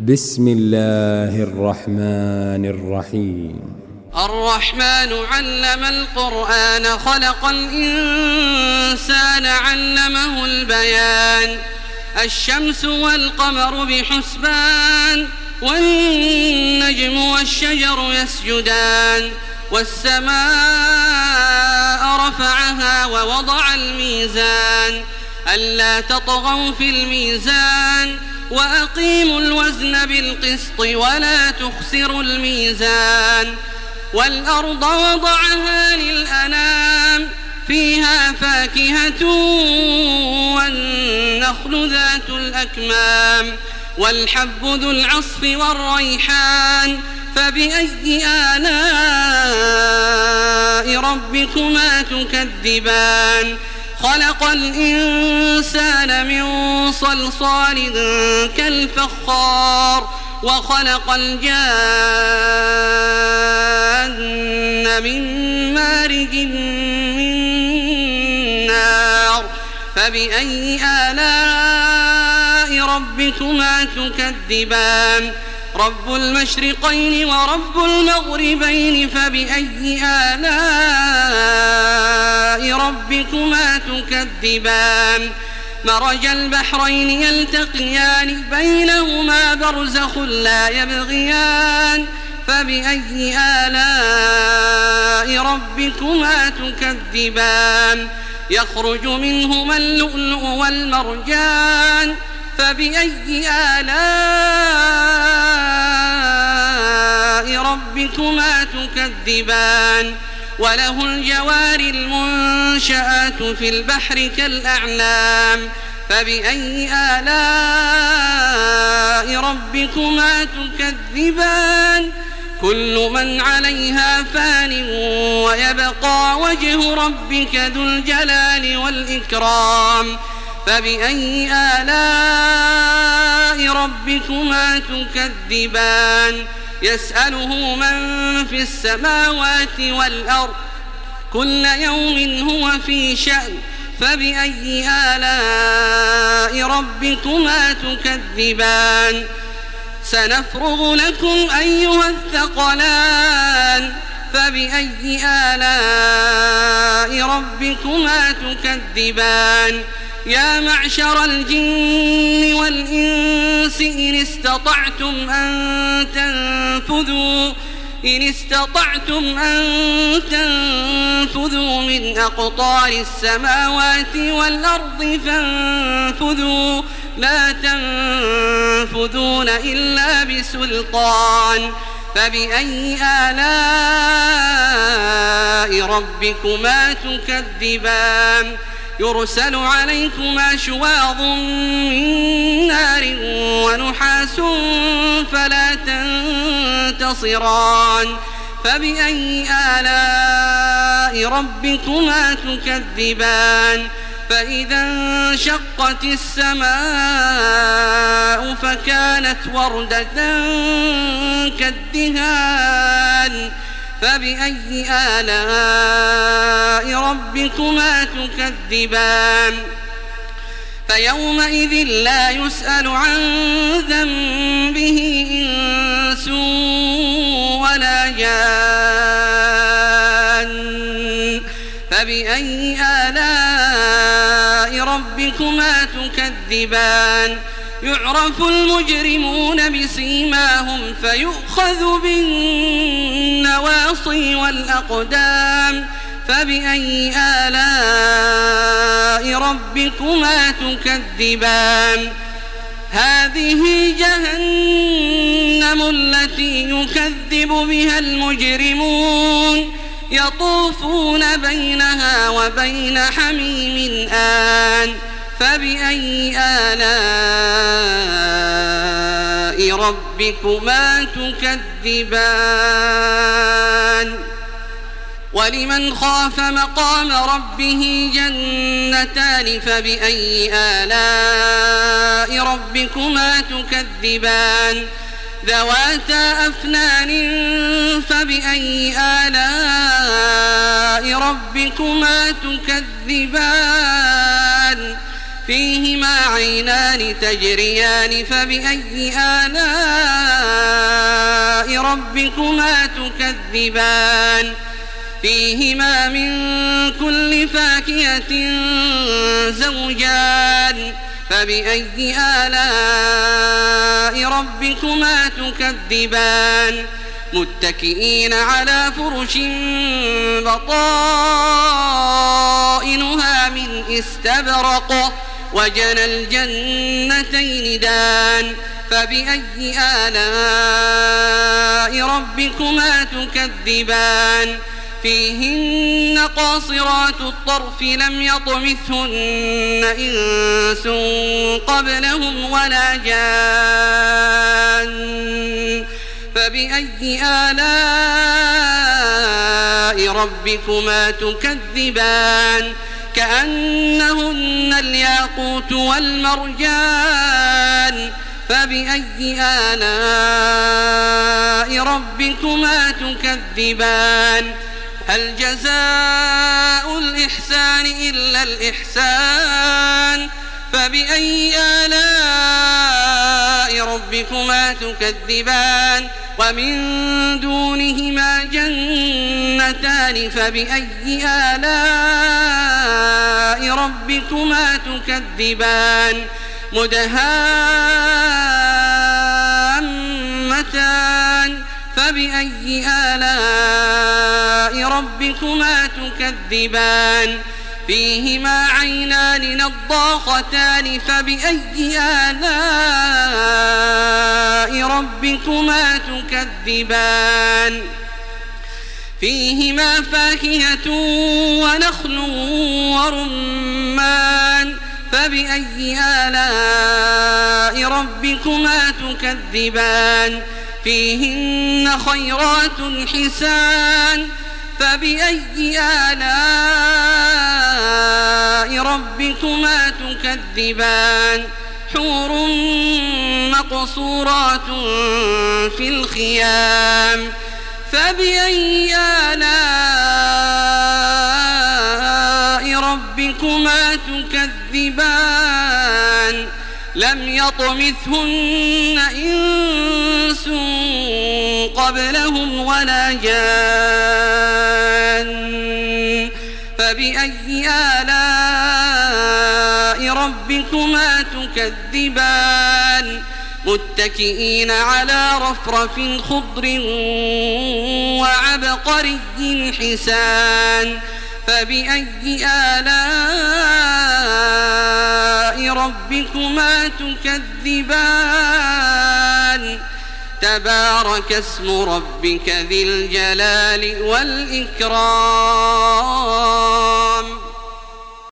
بسم الله الرحمن الرحيم. الرحمن علم القرآن خلق الإنسان علمه البيان. الشمس والقمر بحسبان والنجم والشجر يسجدان والسماء رفعها ووضع الميزان ألا تطغوا في الميزان وأقيموا الوزن بالقسط ولا تخسروا الميزان. والأرض وضعها للأنام فيها فاكهة والنخل ذات الأكمام والحب ذو العصف والريحان فبأي آلاء ربكما تكذبان. خلق الإنسان من صلصال كالفخار وخلق الجان من مارج من نار فبأي آلاء ربكما تكذبان. رب المشرقين ورب المغربين فبأي آلاء ربكما تكذبان. مرج البحرين يلتقيان بينهما برزخ لا يبغيان فبأي آلاء ربكما تكذبان. يخرج منهما اللؤلؤ والمرجان فبأي آلاء ربكما تكذبان. وله الجوار المنشآت في البحر كالأعلام فبأي آلاء ربكما تكذبان. كل من عليها فان ويبقى وجه ربك ذو الجلال والإكرام فبأي آلاء ربكما تكذبان. يسأله من في السماوات والأرض كل يوم هو في شأن فبأي آلاء ربكما تكذبان. سنفرغ لكم أيها الثقلان فبأي آلاء ربكما تكذبان. يا معشر الجن والإنس إن استطعتم أن تنفذوا من أقطار السماوات والأرض فانفذوا لا تنفذون إلا بسلطان فبأي آلاء ربكما تكذبان. يرسل عليكما شواظ من نار ونحاس فلا تنتصران فبأي آلاء ربكما تكذبان. فإذا انشقت السماء فكانت وردة كالدهان فبأي آلاء ربكما تكذبان. فيومئذ لا يسأل عن ذنبه إنس ولا جان فبأي آلاء ربكما تكذبان. يعرف المجرمون بسيماهم فيؤخذ بالنواصي والأقدام فبأي آلاء ربكما تكذبان. هذه جهنم التي يكذب بها المجرمون يطوفون بينها وبين حميم آن فبأي آلاء ربكما تكذبان. ولمن خاف مقام ربه جنتان فبأي آلاء ربكما تكذبان. ذواتا أفنان فبأي آلاء ربكما تكذبان. فيهما عينان تجريان فبأي آلاء ربكما تكذبان فيهما من كل فاكهة زوجان فبأي آلاء ربكما تكذبان متكئين على فرش بطائنها من استبرق وجنى الجنتين دان فبأي آلاء ربكما تكذبان فيهن قاصرات الطرف لم يطمثهن إنس قبلهم ولا جان فبأي آلاء ربكما تكذبان كأنهن الياقوت والمرجان فبأي آلاء ربكما تكذبان هل جزاء الإحسان إلا الإحسان فبأي آلاء ربكما تكذبان ومن دونهما جنتان فبأي آلاء ربكما تكذبان مدهامتان فبأي آلاء ربكما تكذبان فيهما عينان نضاختان فبأي آلاء ربكما تكذبان فيهما فاكهة ونخل ورمان فبأي آلاء ربكما تكذبان فيهن خيرات حسان فبأي آلاء ربكما تكذبان حور مقصورات في الخيام فبأي آلاء ربكما تكذبان لم يطمثهن إنس قبلهم ولا جان فبأي آلاء ربكما تكذبان متكئين على رفرف خضر وعبقري حسان فبأي آلاء ربكما تكذبان تبارك اسم ربك ذي الجلال والإكرام